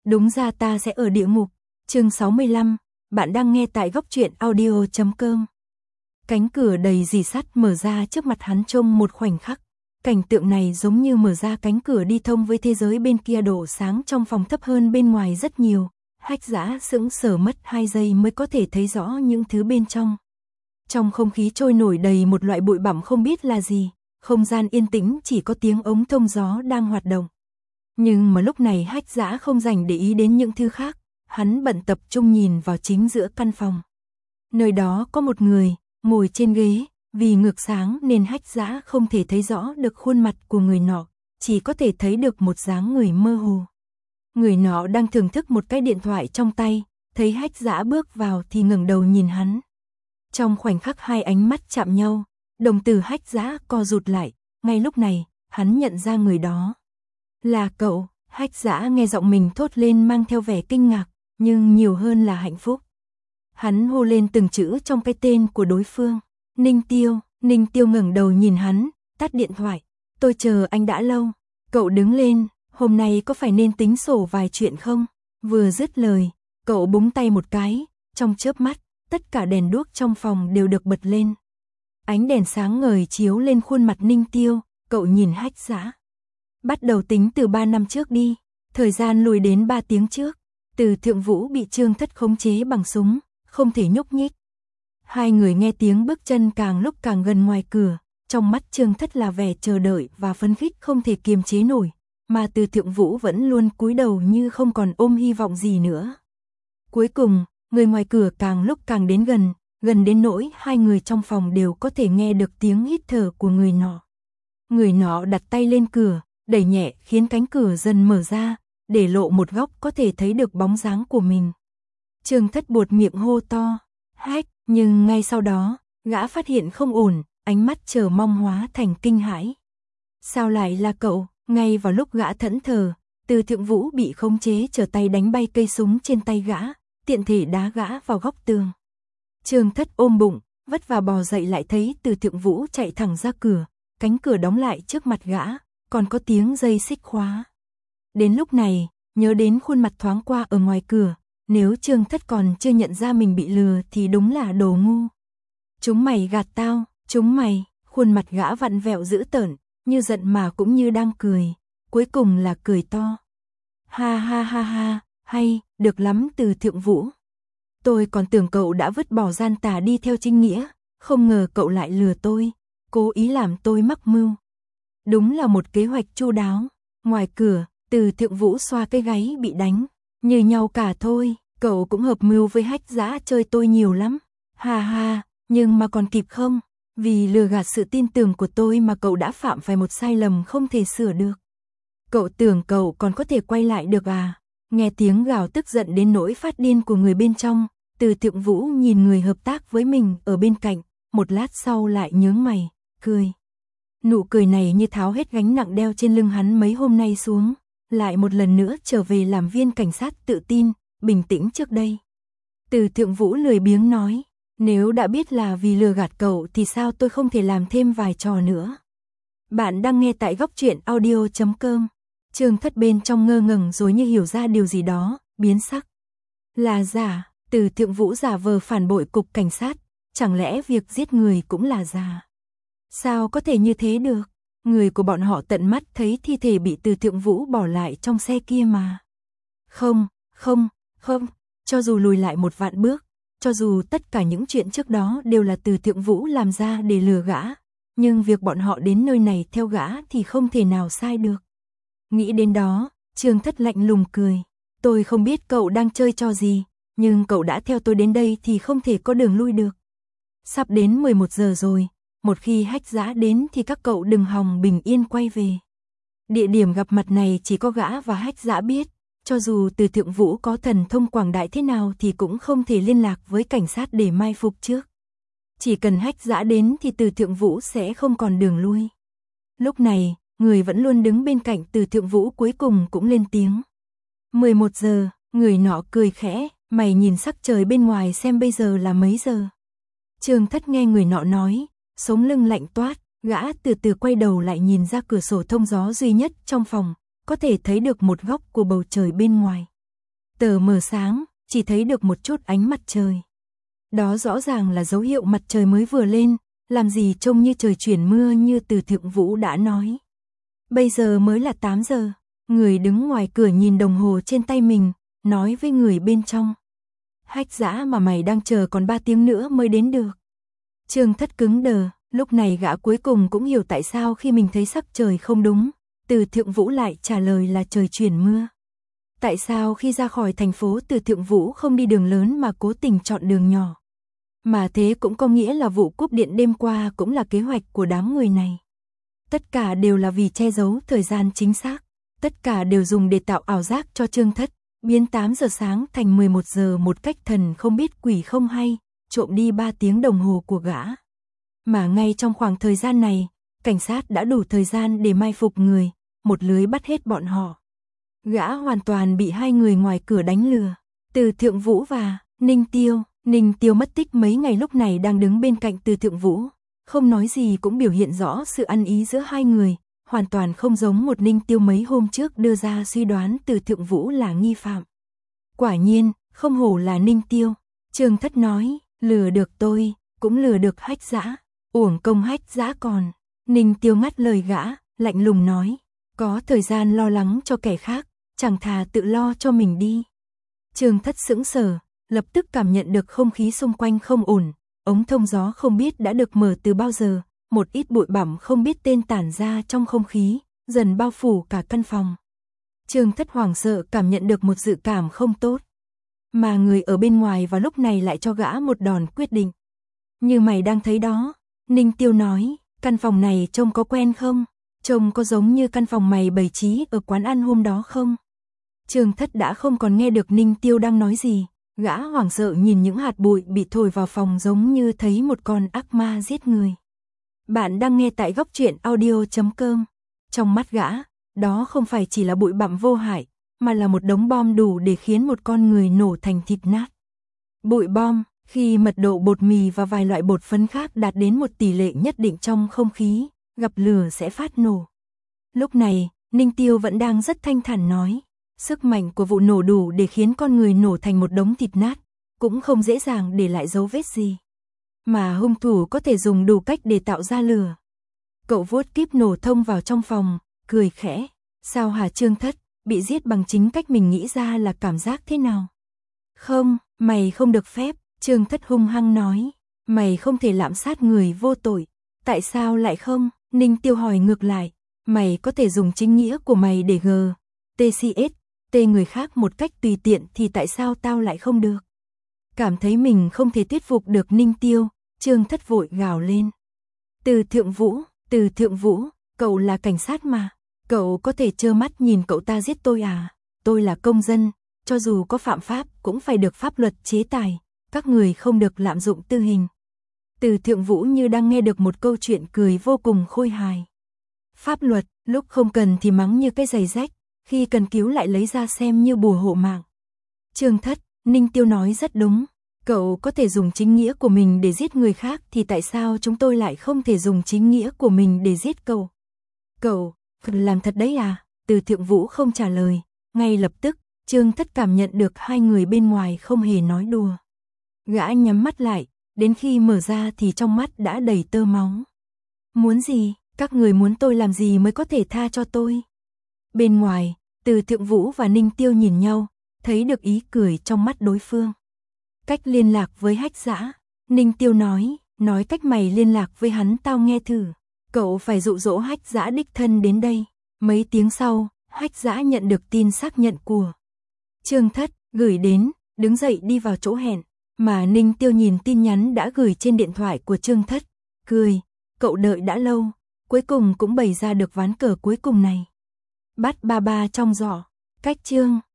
Đúng ra ta sẽ ở địa ngục. Chương 65, bạn đang nghe tại góc truyện audio.com. Cánh cửa đầy rì sắt mở ra trước mặt hắn trong một khoảnh khắc. Cảnh tượng này giống như mở ra cánh cửa đi thông với thế giới bên kia, độ sáng trong phòng thấp hơn bên ngoài rất nhiều. Hách Dã sững sờ mất 2 giây mới có thể thấy rõ những thứ bên trong. Trong không khí trôi nổi đầy một loại bụi bặm không biết là gì, không gian yên tĩnh chỉ có tiếng ống thông gió đang hoạt động. Nhưng mà lúc này Hách Dã không dành để ý đến những thứ khác, hắn bận tập trung nhìn vào chính giữa căn phòng. Nơi đó có một người, ngồi trên ghế, vì ngược sáng nên Hách Dã không thể thấy rõ được khuôn mặt của người nọ, chỉ có thể thấy được một dáng người mơ hồ. Người nọ đang thưởng thức một cái điện thoại trong tay, thấy Hách Dã bước vào thì ngẩng đầu nhìn hắn. Trong khoảnh khắc hai ánh mắt chạm nhau, đồng tử Hách Dã co rụt lại, ngay lúc này, hắn nhận ra người đó. Là cậu. Hách Dã nghe giọng mình thốt lên mang theo vẻ kinh ngạc, nhưng nhiều hơn là hạnh phúc. Hắn hô lên từng chữ trong cái tên của đối phương. Ninh Tiêu. Ninh Tiêu ngẩng đầu nhìn hắn, tắt điện thoại. Tôi chờ anh đã lâu. Cậu đứng lên, hôm nay có phải nên tính sổ vài chuyện không? Vừa dứt lời, cậu búng tay một cái, trong chớp mắt, tất cả đèn đuốc trong phòng đều được bật lên. Ánh đèn sáng ngời chiếu lên khuôn mặt Ninh Tiêu, cậu nhìn Hách Dã. Bắt đầu tính từ 3 năm trước đi, thời gian lùi đến 3 tiếng trước, Từ Thượng Vũ bị Trương Thất khống chế bằng súng, không thể nhúc nhích. Hai người nghe tiếng bước chân càng lúc càng gần ngoài cửa, trong mắt Trương Thất là vẻ chờ đợi và phấn khích không thể kiềm chế nổi, mà Từ Thượng Vũ vẫn luôn cúi đầu như không còn ôm hy vọng gì nữa. Cuối cùng, người ngoài cửa càng lúc càng đến gần đến nỗi hai người trong phòng đều có thể nghe được tiếng hít thở của người nọ. Người nọ đặt tay lên cửa, đẩy nhẹ khiến cánh cửa dần mở ra, để lộ một góc có thể thấy được bóng dáng của mình. Trương Thất buột miệng hô to, Hách, nhưng ngay sau đó, gã phát hiện không ổn, ánh mắt chờ mong hóa thành kinh hãi. Sao lại là cậu? Ngay vào lúc gã thẫn thờ, Từ Thượng Vũ bị khống chế trở tay đánh bay cây súng trên tay gã, tiện thể đá gã vào góc tường. Trương Thất ôm bụng, vất vả bò dậy lại thấy Từ Thượng Vũ chạy thẳng ra cửa, cánh cửa đóng lại trước mặt gã, còn có tiếng dây xích khóa. Đến lúc này, nhớ đến khuôn mặt thoáng qua ở ngoài cửa, nếu Trương Thất còn chưa nhận ra mình bị lừa thì đúng là đồ ngu. Chúng mày gạt tao, chúng mày, khuôn mặt gã vặn vẹo dữ tợn, như giận mà cũng như đang cười, cuối cùng là cười to. Ha ha ha ha, hay, được lắm Từ Thượng Vũ. Tôi còn tưởng cậu đã vứt bỏ gian tà đi theo chính nghĩa, không ngờ cậu lại lừa tôi, cố ý làm tôi mắc mưu. Đúng là một kế hoạch chu đáo. Ngoài cửa, Từ Thượng Vũ xoa cái gáy bị đánh, như nhau cả thôi, cậu cũng hợp mưu với Hách Dã chơi tôi nhiều lắm. Ha ha, nhưng mà còn kịp không? Vì lừa gạt sự tin tưởng của tôi mà cậu đã phạm phải một sai lầm không thể sửa được. Cậu tưởng cậu còn có thể quay lại được à? Nghe tiếng gào tức giận đến nỗi phát điên của người bên trong, Từ Thượng Vũ nhìn người hợp tác với mình ở bên cạnh, một lát sau lại nhướng mày, cười. Nụ cười này như tháo hết gánh nặng đeo trên lưng hắn mấy hôm nay xuống, lại một lần nữa trở về làm viên cảnh sát tự tin, bình tĩnh trước đây. Từ Thượng Vũ lười biếng nói, nếu đã biết là vì lừa gạt cậu thì sao tôi không thể làm thêm vài trò nữa. Bạn đang nghe tại góc truyện audio.com. Trương Thất bên trong ngơ ngẩn rồi như hiểu ra điều gì đó, biến sắc. Là giả, Từ Thượng Vũ giả vờ phản bội cục cảnh sát, chẳng lẽ việc giết người cũng là giả? Sao có thể như thế được? Người của bọn họ tận mắt thấy thi thể bị Từ Thượng Vũ bỏ lại trong xe kia mà. Không, cho dù lùi lại 1.000.000 bước, cho dù tất cả những chuyện trước đó đều là Từ Thượng Vũ làm ra để lừa gã, nhưng việc bọn họ đến nơi này theo gã thì không thể nào sai được. Nghĩ đến đó, Trương Thất lạnh lùng cười. Tôi không biết cậu đang chơi trò gì, nhưng cậu đã theo tôi đến đây thì không thể có đường lui được. Sắp đến 11 giờ rồi, một khi Hách Dã đến thì các cậu đừng hòng bình yên quay về. Địa điểm gặp mặt này chỉ có gã và Hách Dã biết, cho dù Từ Thượng Vũ có thần thông quảng đại thế nào thì cũng không thể liên lạc với cảnh sát để mai phục trước. Chỉ cần Hách Dã đến thì Từ Thượng Vũ sẽ không còn đường lui. Lúc này, người vẫn luôn đứng bên cạnh Từ Thượng Vũ cuối cùng cũng lên tiếng. 11 giờ, người nọ cười khẽ, mày nhìn sắc trời bên ngoài xem bây giờ là mấy giờ. Trương Thất nghe người nọ nói, sống lưng lạnh toát, gã từ từ quay đầu lại nhìn ra cửa sổ thông gió duy nhất trong phòng, có thể thấy được một góc của bầu trời bên ngoài. Tờ mờ sáng, chỉ thấy được một chút ánh mặt trời. Đó rõ ràng là dấu hiệu mặt trời mới vừa lên, làm gì trông như trời chuyển mưa như Từ Thượng Vũ đã nói. Bây giờ mới là 8 giờ, người đứng ngoài cửa nhìn đồng hồ trên tay mình, nói với người bên trong. Hách Dã mà mày đang chờ còn 3 tiếng nữa mới đến được. Trương Thất cứng đờ, lúc này gã cuối cùng cũng hiểu tại sao khi mình thấy sắc trời không đúng, Từ Thượng Vũ lại trả lời là trời chuyển mưa. Tại sao khi ra khỏi thành phố Từ Thượng Vũ không đi đường lớn mà cố tình chọn đường nhỏ? Mà thế cũng có nghĩa là vụ cúp điện đêm qua cũng là kế hoạch của đám người này. Tất cả đều là vì che giấu thời gian chính xác. Tất cả đều dùng để tạo ảo giác cho Trương Thất, biến 8 giờ sáng thành 11 giờ một cách thần không biết quỷ không hay, trộm đi 3 tiếng đồng hồ của gã. Mà ngay trong khoảng thời gian này, cảnh sát đã đủ thời gian để mai phục người, một lưới bắt hết bọn họ. Gã hoàn toàn bị hai người ngoài cửa đánh lừa, Từ Thượng Vũ và Ninh Tiêu. Ninh Tiêu mất tích mấy ngày lúc này đang đứng bên cạnh Từ Thượng Vũ, không nói gì cũng biểu hiện rõ sự ăn ý giữa hai người, hoàn toàn không giống một Ninh Tiêu mấy hôm trước đưa ra suy đoán Từ Thượng Vũ là nghi phạm. Quả nhiên, không hổ là Ninh Tiêu, Trương Thất nói, lừa được tôi, cũng lừa được Hách Dã, uổng công Hách Dã còn. Ninh Tiêu ngắt lời gã, lạnh lùng nói, có thời gian lo lắng cho kẻ khác, chẳng thà tự lo cho mình đi. Trương Thất sững sờ, lập tức cảm nhận được không khí xung quanh không ổn, ống thông gió không biết đã được mở từ bao giờ, một ít bụi bặm không biết tên tản ra trong không khí, dần bao phủ cả căn phòng. Trương Thất hoảng sợ cảm nhận được một dự cảm không tốt. Mà người ở bên ngoài vào lúc này lại cho gã một đòn quyết định. Như mày đang thấy đó, Ninh Tiêu nói, căn phòng này trông có quen không? Trông có giống như căn phòng mày bày trí ở quán ăn hôm đó không? Trương Thất đã không còn nghe được Ninh Tiêu đang nói gì, gã hoảng sợ nhìn những hạt bụi bị thổi vào phòng giống như thấy một con ác ma giết người. Bạn đang nghe tại góc truyện audio.com. Trong mắt gã, đó không phải chỉ là bụi bặm vô hại, mà là một đống bom đủ để khiến một con người nổ thành thịt nát. Bụi bom, khi mật độ bột mì và vài loại bột phấn khác đạt đến một tỷ lệ nhất định trong không khí, gặp lửa sẽ phát nổ. Lúc này, Ninh Tiêu vẫn đang rất thanh thản nói, sức mạnh của vụ nổ đủ để khiến con người nổ thành một đống thịt nát, cũng không dễ dàng để lại dấu vết gì. Mà hung thủ có thể dùng đủ cách để tạo ra lửa. Cậu vuốt kíp nổ thông vào trong phòng, cười khẽ, sao hả Trương Thất, bị giết bằng chính cách mình nghĩ ra là cảm giác thế nào? Không, mày không được phép, Trương Thất hung hăng nói, mày không thể lạm sát người vô tội. Tại sao lại không? Ninh Tiêu hỏi ngược lại, mày có thể dùng chính nghĩa của mày để TCS, người khác một cách tùy tiện thì tại sao tao lại không được? Cảm thấy mình không thể thuyết phục được Ninh Tiêu, Trương Thất vội gào lên. Từ Thượng Vũ, cậu là cảnh sát mà, cậu có thể trơ mắt nhìn cậu ta giết tôi à? Tôi là công dân, cho dù có phạm pháp cũng phải được pháp luật chế tài, các người không được lạm dụng tư hình. Từ Thượng Vũ như đang nghe được một câu chuyện cười vô cùng khôi hài. Pháp luật, lúc không cần thì mắng như cái giày rách, khi cần cứu lại lấy ra xem như bùa hộ mạng. Trương Thất, Ninh Tiêu nói rất đúng, cậu có thể dùng chính nghĩa của mình để giết người khác thì tại sao chúng tôi lại không thể dùng chính nghĩa của mình để giết cậu? Cậu, làm thật đấy à? Từ Thượng Vũ không trả lời, ngay lập tức, Trương Thất cảm nhận được hai người bên ngoài không hề nói đùa. Gã nhắm mắt lại, đến khi mở ra thì trong mắt đã đầy tơ máu. Muốn gì? Các người muốn tôi làm gì mới có thể tha cho tôi? Bên ngoài, Từ Thượng Vũ và Ninh Tiêu nhìn nhau, thấy được ý cười trong mắt đối phương. Cách liên lạc với Hách Dã, Ninh Tiêu nói cách mày liên lạc với hắn tao nghe thử. Cậu phải dụ dỗ Hách Dã đích thân đến đây. Mấy tiếng sau, Hách Dã nhận được tin xác nhận của Trương Thất gửi đến, đứng dậy đi vào chỗ hẹn, mà Ninh Tiêu nhìn tin nhắn đã gửi trên điện thoại của Trương Thất, cười, cậu đợi đã lâu, cuối cùng cũng bày ra được ván cờ cuối cùng này. Bắt ba ba trong giỏ, cách chương